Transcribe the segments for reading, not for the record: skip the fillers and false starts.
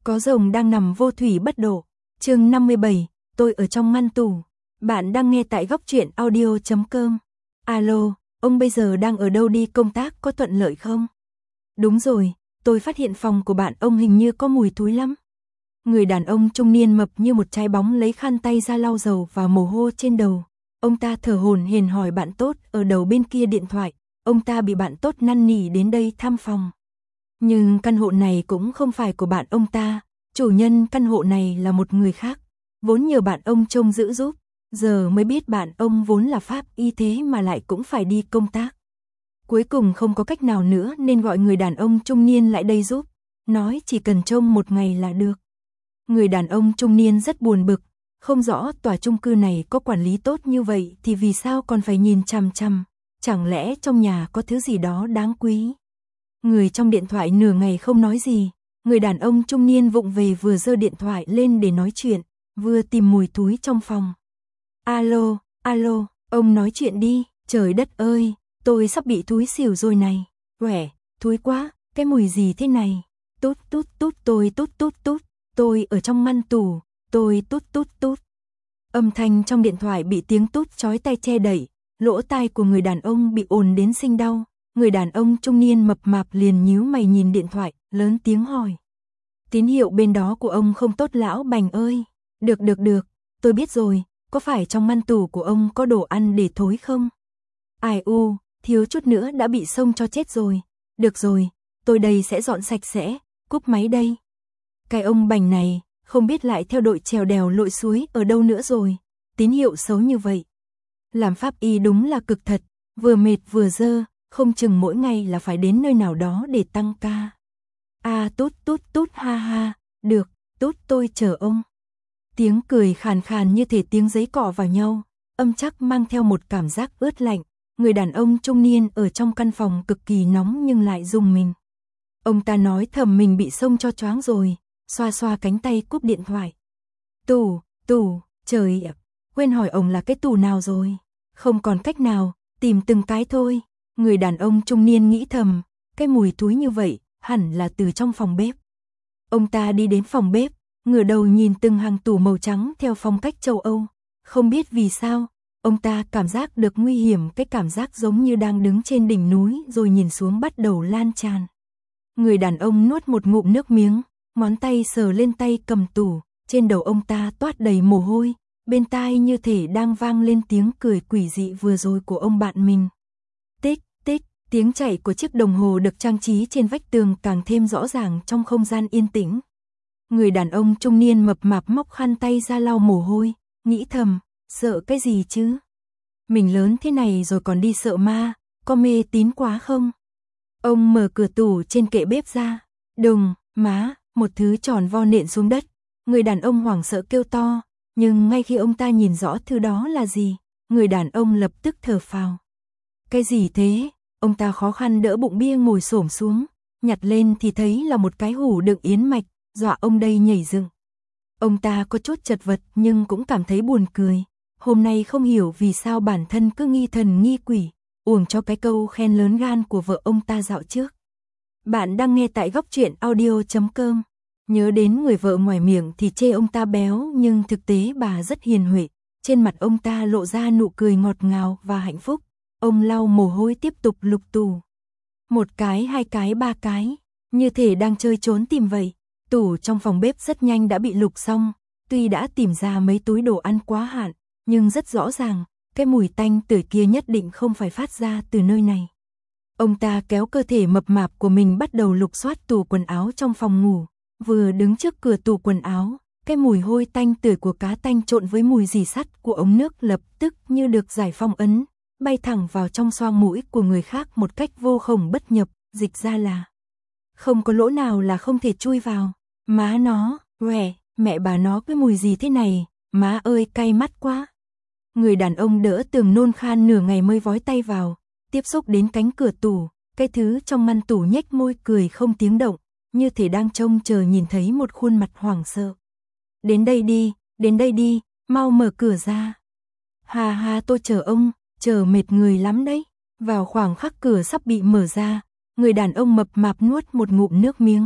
Có rồng đang nằm vô thủy bất độ. Chương 57, tôi ở trong ngăn tủ. Bạn đang nghe tại goctruyện audio.com. Alo, ông bây giờ đang ở đâu, đi công tác có thuận lợi không? Đúng rồi, tôi phát hiện phòng của bạn ông hình như có mùi thối lắm. Người đàn ông trung niên mập như một trái bóng lấy khăn tay ra lau dầu và mồ hôi trên đầu. Ông ta thở hổn hển hỏi bạn tốt ở đầu bên kia điện thoại. Ông ta bị bạn tốt năn nỉ đến đây thăm phòng. Nhưng căn hộ này cũng không phải của bạn ông ta. Chủ nhân căn hộ này là một người khác. Vốn nhờ bạn ông trông giữ giúp. Giờ mới biết bạn ông vốn là pháp y thế mà lại cũng phải đi công tác. Cuối cùng không có cách nào nữa nên gọi người đàn ông trung niên lại đây giúp. Nói chỉ cần trông một ngày là được. Người đàn ông trung niên rất buồn bực. Không rõ tòa chung cư này có quản lý tốt như vậy thì vì sao còn phải nhìn chằm chằm. Chẳng lẽ trong nhà có thứ gì đó đáng quý. Người trong điện thoại nửa ngày không nói gì. Người đàn ông trung niên vụng về vừa giơ điện thoại lên để nói chuyện, vừa tìm mùi thúi trong phòng. Alo, alo, ông nói chuyện đi. Trời đất ơi, tôi sắp bị thúi xỉu rồi này. Uể, thúi quá, cái mùi gì thế này? Tút tút tút, tôi tút tút tút. Tôi ở trong ngăn tủ, tôi tút tút tút. Âm thanh trong điện thoại bị tiếng tút chói tai che đậy, lỗ tai của người đàn ông bị ồn đến sinh đau. Người đàn ông trung niên mập mạp liền nhíu mày nhìn điện thoại, lớn tiếng hỏi. Tín hiệu bên đó của ông không tốt lão Bành ơi. Được, tôi biết rồi, có phải trong ngăn tủ của ông có đồ ăn để thối không? Ai u, thiếu chút nữa đã bị xông cho chết rồi. Được rồi, tôi đây sẽ dọn sạch sẽ, cúp máy đây. Cái ông Bành này, không biết lại theo đội trèo đèo lội suối ở đâu nữa rồi. Tín hiệu xấu như vậy. Làm pháp y đúng là cực thật, vừa mệt vừa dơ, không chừng mỗi ngày là phải đến nơi nào đó để tăng ca. À tút tút tút ha ha, được, tút tôi chờ ông. Tiếng cười khàn khàn như thể tiếng giấy cọ vào nhau, âm chắc mang theo một cảm giác ướt lạnh. Người đàn ông trung niên ở trong căn phòng cực kỳ nóng nhưng lại rùng mình. Ông ta nói thầm mình bị xông cho choáng rồi, xoa xoa cánh tay cúp điện thoại. Tủ, trời ạ, quên hỏi ông là cái tủ nào rồi. Không còn cách nào, tìm từng cái thôi. Người đàn ông trung niên nghĩ thầm, cái mùi thúi như vậy, hẳn là từ trong phòng bếp. Ông ta đi đến phòng bếp, ngửa đầu nhìn từng hàng tủ màu trắng theo phong cách châu Âu. Không biết vì sao, ông ta cảm giác được nguy hiểm, cái cảm giác giống như đang đứng trên đỉnh núi rồi nhìn xuống bắt đầu lan tràn. Người đàn ông nuốt một ngụm nước miếng, ngón tay sờ lên tay cầm tủ, trên đầu ông ta toát đầy mồ hôi, bên tai như thể đang vang lên tiếng cười quỷ dị vừa rồi của ông bạn mình. Tích, tích, tiếng chạy của chiếc đồng hồ được trang trí trên vách tường càng thêm rõ ràng trong không gian yên tĩnh. Người đàn ông trung niên mập mạp móc khăn tay ra lau mồ hôi, nghĩ thầm, sợ cái gì chứ? Mình lớn thế này rồi còn đi sợ ma, có mê tín quá không? Ông mở cửa tủ trên kệ bếp ra, đùng, má, một thứ tròn vo nện xuống đất. Người đàn ông hoảng sợ kêu to, nhưng ngay khi ông ta nhìn rõ thứ đó là gì, người đàn ông lập tức thở phào. Cái gì thế? Ông ta khó khăn đỡ bụng bia ngồi xổm xuống, nhặt lên thì thấy là một cái hũ đựng yến mạch, dọa ông đây nhảy dựng. Ông ta có chút chật vật nhưng cũng cảm thấy buồn cười. Hôm nay không hiểu vì sao bản thân cứ nghi thần nghi quỷ, uổng cho cái câu khen lớn gan của vợ ông ta dạo trước. Bạn đang nghe tại goctruyện audio.com. Nhớ đến người vợ ngoài miệng thì chê ông ta béo nhưng thực tế bà rất hiền huệ. Trên mặt ông ta lộ ra nụ cười ngọt ngào và hạnh phúc. Ông lau mồ hôi tiếp tục lục tủ. Một cái, hai cái, ba cái, như thể đang chơi trốn tìm vậy. Tủ trong phòng bếp rất nhanh đã bị lục xong. Tuy đã tìm ra mấy túi đồ ăn quá hạn, nhưng rất rõ ràng, cái mùi tanh tưởi kia nhất định không phải phát ra từ nơi này. Ông ta kéo cơ thể mập mạp của mình bắt đầu lục soát tủ quần áo trong phòng ngủ. Vừa đứng trước cửa tủ quần áo, cái mùi hôi tanh tưởi của cá tanh trộn với mùi rỉ sắt của ống nước lập tức như được giải phong ấn, bay thẳng vào trong xoang mũi của người khác một cách vô khổng bất nhập, dịch ra là không có lỗ nào là không thể chui vào. Má nó, uể, mẹ bà nó cái mùi gì thế này, má ơi cay mắt quá. Người đàn ông đỡ tường nôn khan nửa ngày mới vói tay vào, tiếp xúc đến cánh cửa tủ, cái thứ trong ngăn tủ nhếch môi cười không tiếng động, như thể đang trông chờ nhìn thấy một khuôn mặt hoảng sợ. Đến đây đi, mau mở cửa ra. Hà hà tôi chờ ông, chờ mệt người lắm đấy. Vào khoảng khắc cửa sắp bị mở ra, người đàn ông mập mạp nuốt một ngụm nước miếng,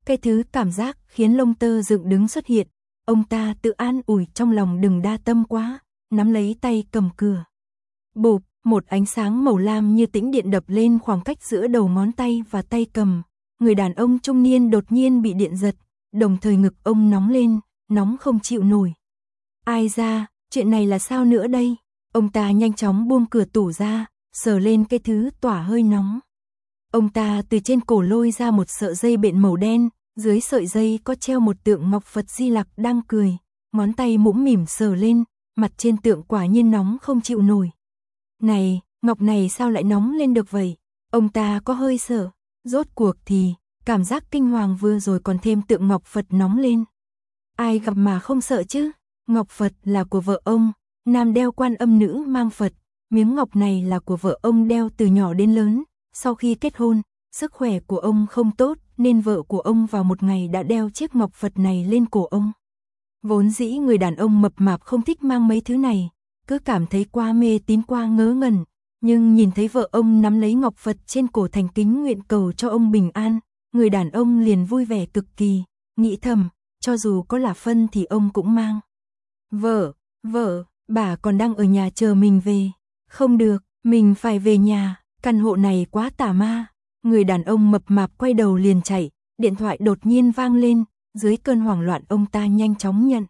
Cái thứ cảm giác khiến lông tơ dựng đứng xuất hiện, ông ta tự an ủi trong lòng đừng đa tâm quá, nắm lấy tay cầm cửa. Bụp, một ánh sáng màu lam như tĩnh điện đập lên khoảng cách giữa đầu ngón tay và tay cầm. Người đàn ông trung niên đột nhiên bị điện giật, đồng thời ngực ông nóng lên, nóng không chịu nổi. Ai ra, chuyện này là sao nữa đây? Ông ta nhanh chóng buông cửa tủ ra, sờ lên cái thứ tỏa hơi nóng. Ông ta từ trên cổ lôi ra một sợi dây bện màu đen, dưới sợi dây có treo một tượng ngọc Phật Di Lặc đang cười, ngón tay mũm mỉm sờ lên, mặt trên tượng quả nhiên nóng không chịu nổi. Này, ngọc này sao lại nóng lên được vậy? Ông ta có hơi sợ, rốt cuộc thì, cảm giác kinh hoàng vừa rồi còn thêm tượng ngọc Phật nóng lên. Ai gặp mà không sợ chứ? Ngọc Phật là của vợ ông, nam đeo Quan Âm, nữ mang Phật, miếng ngọc này là của vợ ông đeo từ nhỏ đến lớn, sau khi kết hôn, sức khỏe của ông không tốt nên vợ của ông vào một ngày đã đeo chiếc ngọc Phật này lên cổ ông. Vốn dĩ người đàn ông mập mạp không thích mang mấy thứ này, cứ cảm thấy quá mê tín quá ngớ ngẩn, nhưng nhìn thấy vợ ông nắm lấy ngọc Phật trên cổ thành kính nguyện cầu cho ông bình an, người đàn ông liền vui vẻ cực kỳ, nghĩ thầm, cho dù có là phân thì ông cũng mang. Vợ, bà còn đang ở nhà chờ mình về. Không được, mình phải về nhà, căn hộ này quá tà ma. Người đàn ông mập mạp quay đầu liền chạy, điện thoại đột nhiên vang lên, dưới cơn hoảng loạn ông ta nhanh chóng nhận.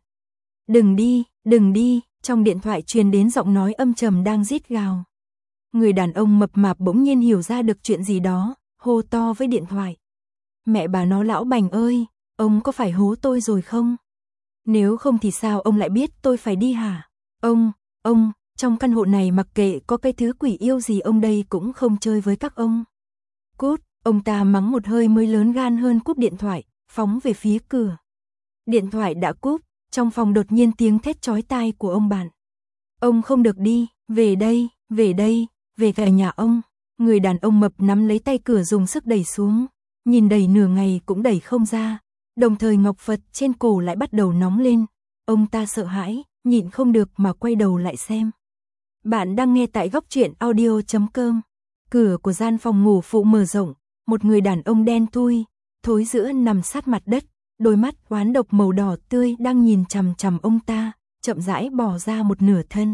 Đừng đi, trong điện thoại truyền đến giọng nói âm trầm đang rít gào. Người đàn ông mập mạp bỗng nhiên hiểu ra được chuyện gì đó, hô to với điện thoại. Mẹ bà nó lão Bành ơi, ông có phải hố tôi rồi không? Nếu không thì sao ông lại biết tôi phải đi hả? Ông, trong căn hộ này mặc kệ có cái thứ quỷ yêu gì ông đây cũng không chơi với các ông. Cút, ông ta mắng một hơi mới lớn gan hơn cúp điện thoại, phóng về phía cửa. Điện thoại đã cúp, trong phòng đột nhiên tiếng thét chói tai của ông bạn. Ông không được đi, về đây, về cả nhà ông. Người đàn ông mập nắm lấy tay cửa dùng sức đẩy xuống, nhìn đẩy nửa ngày cũng đẩy không ra, đồng thời ngọc Phật trên cổ lại bắt đầu nóng lên. Ông ta sợ hãi, nhịn không được mà quay đầu lại xem. Bạn đang nghe tại góc truyện audio.com. Cửa của gian phòng ngủ phụ mở rộng, một người đàn ông đen thui, thối rữa nằm sát mặt đất, đôi mắt oán độc màu đỏ tươi đang nhìn chằm chằm ông ta, chậm rãi bỏ ra một nửa thân.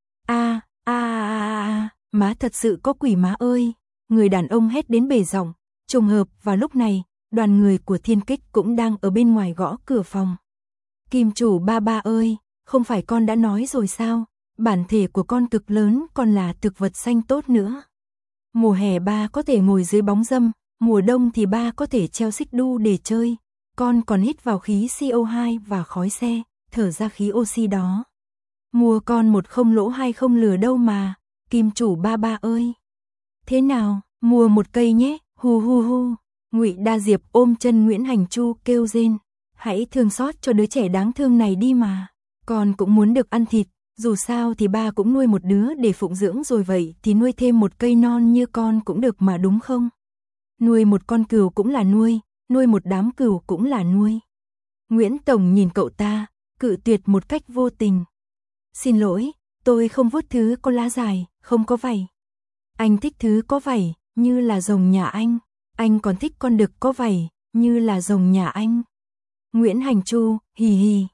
Má thật sự có quỷ má ơi, người đàn ông hét đến bể giọng. Trùng hợp vào lúc này, đoàn người của Thiên Kích cũng đang ở bên ngoài gõ cửa phòng. Kim chủ ba ơi, không phải con đã nói rồi sao, bản thể của con cực lớn còn là thực vật xanh tốt nữa. Mùa hè ba có thể ngồi dưới bóng râm, mùa đông thì ba có thể treo xích đu để chơi, con còn hít vào khí CO2 và khói xe, thở ra khí oxy đó. Mua con một không lỗ hai không lừa đâu mà, Kim chủ ba ơi. Thế nào, mua một cây nhé, hu. Ngụy Đa Diệp ôm chân Nguyễn Hành Chu kêu rên, hãy thương xót cho đứa trẻ đáng thương này đi mà, con cũng muốn được ăn thịt, dù sao thì ba cũng nuôi một đứa để phụng dưỡng rồi vậy thì nuôi thêm một cây non như con cũng được mà đúng không? Nuôi một con cừu cũng là nuôi một đám cừu cũng là nuôi. Nguyễn Tổng nhìn cậu ta, cự tuyệt một cách vô tình. Xin lỗi, tôi không vuốt thứ có lá dài, không có vảy. Anh thích thứ có vảy, như là rồng nhà anh còn thích con đực có vảy, như là rồng nhà anh. Nguyễn Hành Chu, hì,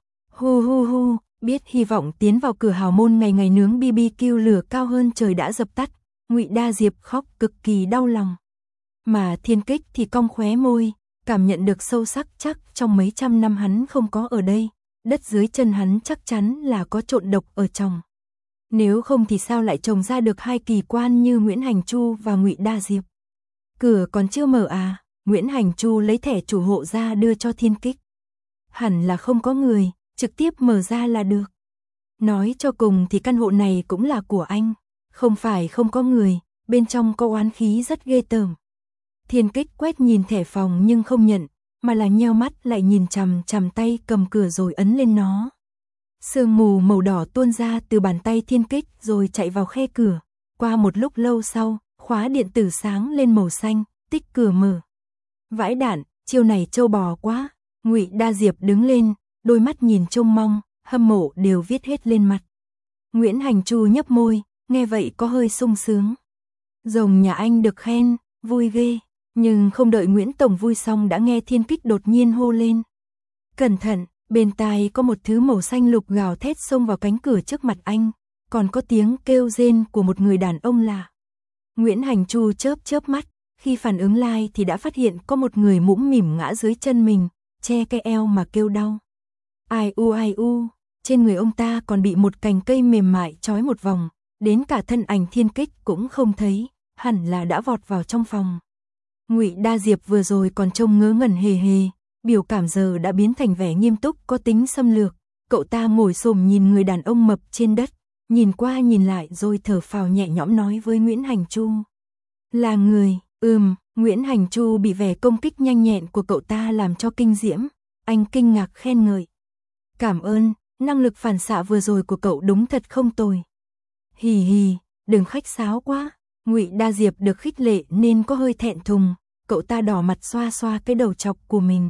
hu, biết hy vọng tiến vào cửa hào môn ngày ngày nướng BBQ lửa cao hơn trời đã dập tắt, Ngụy Đa Diệp khóc cực kỳ đau lòng. Mà Thiên Kích thì cong khóe môi, cảm nhận được sâu sắc chắc trong mấy trăm năm hắn không có ở đây, đất dưới chân hắn chắc chắn là có trộn độc ở trong. Nếu không thì sao lại trồng ra được hai kỳ quan như Nguyễn Hành Chu và Ngụy Đa Diệp. Cửa còn chưa mở à? Nguyễn Hành Chu lấy thẻ chủ hộ ra đưa cho Thiên Kích. Hẳn là không có người, trực tiếp mở ra là được. Nói cho cùng thì căn hộ này cũng là của anh, không phải không có người, bên trong có oán khí rất ghê tởm. Thiên Kích quét nhìn thẻ phòng nhưng không nhận, mà là nheo mắt lại nhìn chằm tay cầm cửa rồi ấn lên nó. Sương mù màu đỏ tuôn ra từ bàn tay Thiên Kích rồi chạy vào khe cửa. Qua một lúc lâu sau, khóa điện tử sáng lên màu xanh, tích cửa mở. Vãi đạn, chiêu này trâu bò quá. Ngụy Đa Diệp đứng lên, đôi mắt nhìn trông mong, hâm mộ đều viết hết lên mặt. Nguyễn Hành Chu nhấp môi, nghe vậy có hơi sung sướng. Rồng nhà anh được khen, vui ghê. Nhưng không đợi Nguyễn Tổng vui xong đã nghe Thiên Kích đột nhiên hô lên. Cẩn thận, bên tai có một thứ màu xanh lục gào thét xông vào cánh cửa trước mặt anh, còn có tiếng kêu rên của một người đàn ông lạ. Nguyễn Hành Chu chớp chớp mắt, khi phản ứng lại thì đã phát hiện có một người mũm mỉm ngã dưới chân mình, che cái eo mà kêu đau. Ai u, trên người ông ta còn bị một cành cây mềm mại trói một vòng, đến cả thân ảnh Thiên Kích cũng không thấy, hẳn là đã vọt vào trong phòng. Ngụy Đa Diệp vừa rồi còn trông ngớ ngẩn hề hề, biểu cảm giờ đã biến thành vẻ nghiêm túc có tính xâm lược. Cậu ta ngồi xổm nhìn người đàn ông mập trên đất, nhìn qua nhìn lại rồi thở phào nhẹ nhõm nói với Nguyễn Hành Chu. Là người, Nguyễn Hành Chu bị vẻ công kích nhanh nhẹn của cậu ta làm cho kinh diễm, anh kinh ngạc khen ngợi. Cảm ơn, năng lực phản xạ vừa rồi của cậu đúng thật không tồi. Hì hì, đừng khách sáo quá. Ngụy Đa Diệp được khích lệ nên có hơi thẹn thùng, cậu ta đỏ mặt xoa xoa cái đầu chọc của mình.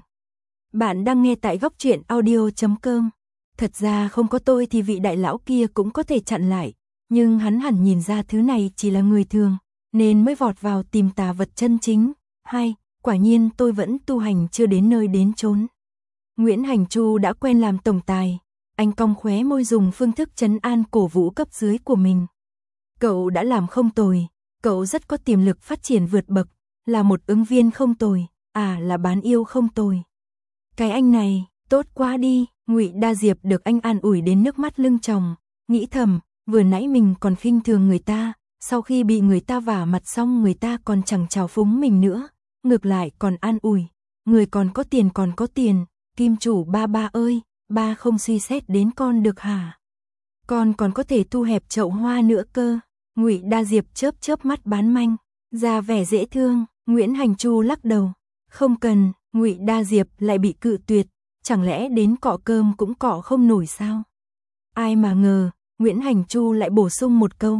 Bạn đang nghe tại Góc Truyện Audio.com. Thật ra không có tôi thì vị đại lão kia cũng có thể chặn lại, nhưng hắn hẳn nhìn ra thứ này chỉ là người thường, nên mới vọt vào tìm tà vật chân chính. Hay, quả nhiên tôi vẫn tu hành chưa đến nơi đến chốn. Nguyễn Hành Chu đã quen làm tổng tài, anh cong khóe môi dùng phương thức trấn an cổ vũ cấp dưới của mình. Cậu đã làm không tồi, cậu rất có tiềm lực phát triển vượt bậc, là một ứng viên không tồi, là bán yêu không tồi. Cái anh này, tốt quá đi. Ngụy Đa Diệp được anh an ủi đến nước mắt lưng tròng, nghĩ thầm, vừa nãy mình còn khinh thường người ta, sau khi bị người ta vả mặt xong người ta còn chẳng chào phúng mình nữa, ngược lại còn an ủi, người còn có tiền, Kim chủ ba ơi, ba không suy xét đến con được hả? Con còn có thể thu hẹp chậu hoa nữa cơ. Ngụy Đa Diệp chớp chớp mắt bán manh, ra vẻ dễ thương. Nguyễn Hành Chu lắc đầu, không cần. Ngụy Đa Diệp lại bị cự tuyệt, chẳng lẽ đến cọ cơm cũng cọ không nổi sao? Ai mà ngờ, Nguyễn Hành Chu lại bổ sung một câu.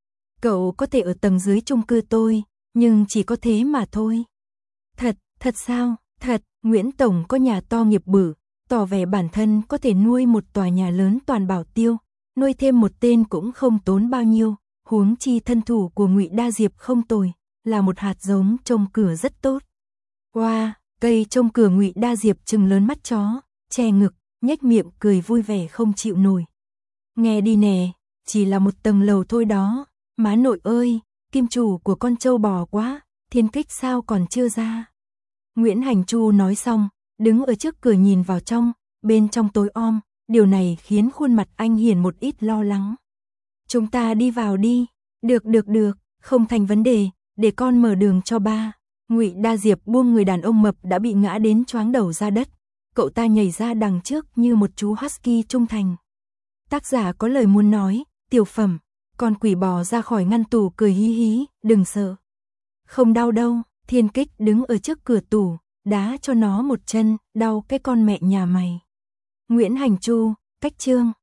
Cậu có thể ở tầng dưới chung cư tôi, nhưng chỉ có thế mà thôi. Thật sao? Thật, Nguyễn Tổng có nhà to nghiệp bự, tỏ vẻ bản thân có thể nuôi một tòa nhà lớn toàn bảo tiêu, nuôi thêm một tên cũng không tốn bao nhiêu, huống chi thân thủ của Ngụy Đa Diệp không tồi, là một hạt giống trồng cửa rất tốt. Wow, cây trông cửa Ngụy Đa Diệp trừng lớn mắt chó, che ngực, nhếch miệng cười vui vẻ không chịu nổi. Nghe đi nè, chỉ là một tầng lầu thôi đó, má nội ơi, kim chủ của con trâu bò quá, Thiên Kích sao còn chưa ra. Nguyễn Hành Chu nói xong, đứng ở trước cửa nhìn vào trong, bên trong tối om, điều này khiến khuôn mặt anh hiển một ít lo lắng. Chúng ta đi vào đi, được, không thành vấn đề, để con mở đường cho ba. Ngụy Đa Diệp buông người đàn ông mập đã bị ngã đến choáng đầu ra đất, cậu ta nhảy ra đằng trước như một chú husky trung thành. Tác giả có lời muốn nói, tiểu phẩm, con quỷ bò ra khỏi ngăn tủ cười hí hí, đừng sợ. Không đau đâu, Thiên Kích đứng ở trước cửa tủ, đá cho nó một chân, đau cái con mẹ nhà mày. Nguyễn Hành Chu, cách chương.